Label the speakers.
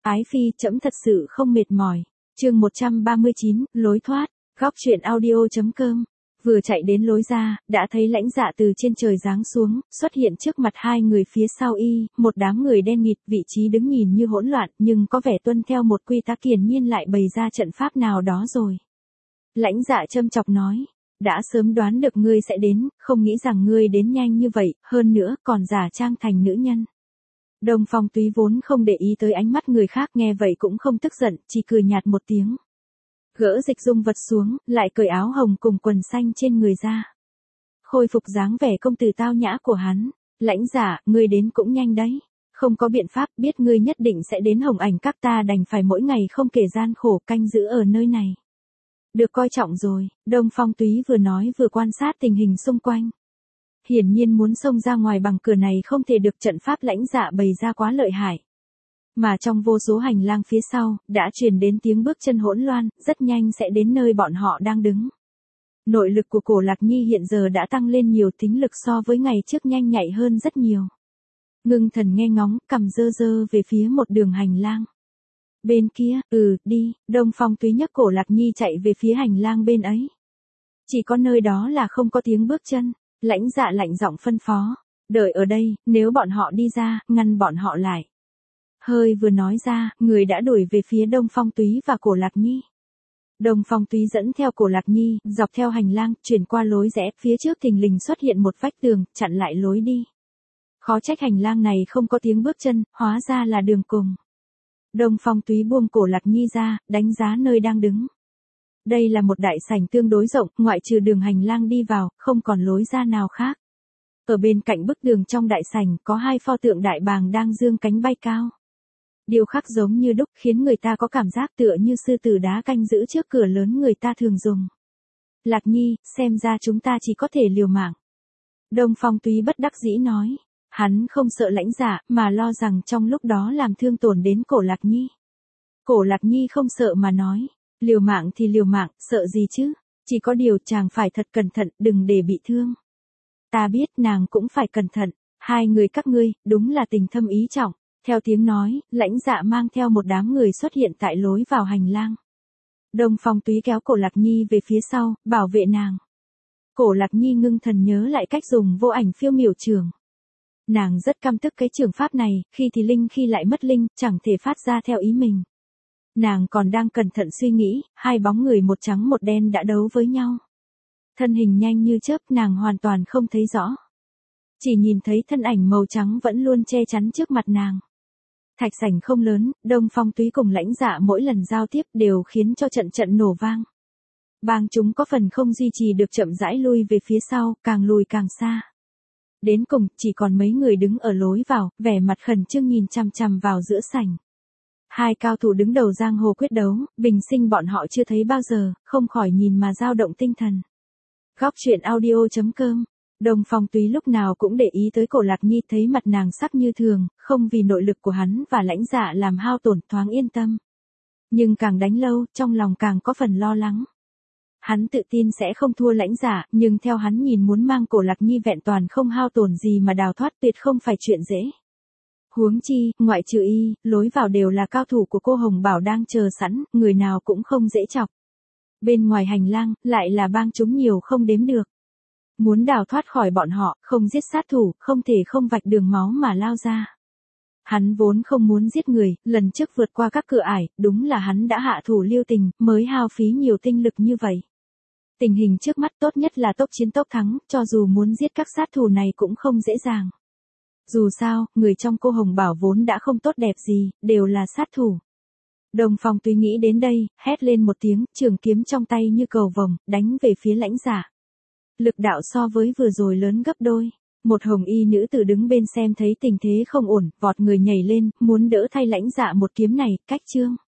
Speaker 1: Ái phi, trẫm thật sự không mệt mỏi. Chương 139, lối thoát. Góc truyện audio.com. Vừa chạy đến lối ra, đã thấy Lãnh Dạ từ trên trời giáng xuống, xuất hiện trước mặt hai người phía sau y, một đám người đen nghịt, vị trí đứng nhìn như hỗn loạn, nhưng có vẻ tuân theo một quy tắc, hiển nhiên lại bày ra trận pháp nào đó rồi. Lãnh Dạ châm chọc nói, đã sớm đoán được ngươi sẽ đến, không nghĩ rằng ngươi đến nhanh như vậy, hơn nữa còn giả trang thành nữ nhân. Đông Phong Túy vốn không để ý tới ánh mắt người khác, nghe vậy cũng không tức giận, chỉ cười nhạt một tiếng. Gỡ dịch dung vật xuống, lại cởi áo hồng cùng quần xanh trên người ra. Khôi phục dáng vẻ công tử tao nhã của hắn. Lãnh Dạ, ngươi đến cũng nhanh đấy. Không có biện pháp, biết ngươi nhất định sẽ đến Hồng Ảnh Các, ta đành phải mỗi ngày không kể gian khổ canh giữ ở nơi này. Được coi trọng rồi, Đông Phong Túy vừa nói vừa quan sát tình hình xung quanh. Hiển nhiên muốn xông ra ngoài bằng cửa này không thể được, trận pháp Lãnh Dạ bày ra quá lợi hại. Mà trong vô số hành lang phía sau, đã truyền đến tiếng bước chân hỗn loạn, rất nhanh sẽ đến nơi bọn họ đang đứng. Nội lực của Cổ Lạc Nhi hiện giờ đã tăng lên nhiều, tính lực so với ngày trước nhanh nhạy hơn rất nhiều. Ngưng thần nghe ngóng, cầm dơ dơ về phía một đường hành lang. Bên kia, đi, Đông Phong Túy nhấc Cổ Lạc Nhi chạy về phía hành lang bên ấy. Chỉ có nơi đó là không có tiếng bước chân. Lãnh Dạ lạnh giọng phân phó, đợi ở đây, nếu bọn họ đi ra, ngăn bọn họ lại. Hơi vừa nói ra, người đã đuổi về phía Đông Phong Túy và Cổ Lạc Nhi. Đông Phong Túy dẫn theo Cổ Lạc Nhi, dọc theo hành lang, chuyển qua lối rẽ, phía trước thình lình xuất hiện một vách tường, chặn lại lối đi. Khó trách hành lang này không có tiếng bước chân, hóa ra là đường cùng. Đông Phong Túy buông Cổ Lạc Nhi ra, đánh giá nơi đang đứng. Đây là một đại sảnh tương đối rộng, ngoại trừ đường hành lang đi vào, không còn lối ra nào khác. Ở bên cạnh bức tường trong đại sảnh có hai pho tượng đại bàng đang giương cánh bay cao. Điêu khắc giống như đúc, khiến người ta có cảm giác tựa như sư tử đá canh giữ trước cửa lớn người ta thường dùng. Lạc Nhi, xem ra chúng ta chỉ có thể liều mạng. Đông Phong Túy bất đắc dĩ nói. Hắn không sợ Lãnh Dạ, mà lo rằng trong lúc đó làm thương tổn đến Cổ Lạc Nhi. Cổ Lạc Nhi không sợ mà nói. Liều mạng thì liều mạng, sợ gì chứ? Chỉ có điều chàng phải thật cẩn thận, đừng để bị thương. Ta biết, nàng cũng phải cẩn thận. Hai người các ngươi, đúng là tình thâm ý trọng. Theo tiếng nói, Lãnh Dạ mang theo một đám người xuất hiện tại lối vào hành lang. Đông Phong Túy kéo Cổ Lạc Nhi về phía sau, bảo vệ nàng. Cổ Lạc Nhi ngưng thần nhớ lại cách dùng vô ảnh phiêu miểu trường. Nàng rất căm tức cái trường pháp này, khi thì linh khi lại mất linh, chẳng thể phát ra theo ý mình. Nàng còn đang cẩn thận suy nghĩ, hai bóng người một trắng một đen đã đấu với nhau. Thân hình nhanh như chớp, nàng hoàn toàn không thấy rõ. Chỉ nhìn thấy thân ảnh màu trắng vẫn luôn che chắn trước mặt nàng. Thạch sảnh không lớn, Đông Phong Túy cùng Lãnh Dạ mỗi lần giao tiếp đều khiến cho trận trận nổ vang. Bang chúng có phần không duy trì được, chậm rãi lui về phía sau, càng lùi càng xa. Đến cùng, chỉ còn mấy người đứng ở lối vào, vẻ mặt khẩn trương nhìn chằm chằm vào giữa sảnh. Hai cao thủ đứng đầu giang hồ quyết đấu, bình sinh bọn họ chưa thấy bao giờ, không khỏi nhìn mà dao động tinh thần. Góc truyện audio.com. Đông Phong Túy lúc nào cũng để ý tới Cổ Lạc Nhi, thấy mặt nàng sắc như thường, không vì nội lực của hắn và Lãnh Dạ làm hao tổn, thoáng yên tâm. Nhưng càng đánh lâu, trong lòng càng có phần lo lắng. Hắn tự tin sẽ không thua Lãnh Dạ, nhưng theo hắn nhìn muốn mang Cổ Lạc Nhi vẹn toàn không hao tổn gì mà đào thoát tuyệt không phải chuyện dễ. Huống chi, ngoại trừ y, lối vào đều là cao thủ của cô Hồng Bảo đang chờ sẵn, người nào cũng không dễ chọc. Bên ngoài hành lang, lại là bang chúng nhiều không đếm được. Muốn đào thoát khỏi bọn họ, không giết sát thủ, không thể không vạch đường máu mà lao ra. Hắn vốn không muốn giết người, lần trước vượt qua các cửa ải, đúng là hắn đã hạ thủ lưu tình, mới hao phí nhiều tinh lực như vậy. Tình hình trước mắt tốt nhất là tốc chiến tốc thắng, cho dù muốn giết các sát thủ này cũng không dễ dàng. Dù sao, người trong cô Hồng Bảo vốn đã không tốt đẹp gì, đều là sát thủ. Đông Phong Túy nghĩ đến đây, hét lên một tiếng, trường kiếm trong tay như cầu vồng, đánh về phía Lãnh Dạ. Lực đạo so với vừa rồi lớn gấp đôi. Một hồng y nữ tử đứng bên xem thấy tình thế không ổn, vọt người nhảy lên, muốn đỡ thay Lãnh Dạ một kiếm này, cách chương.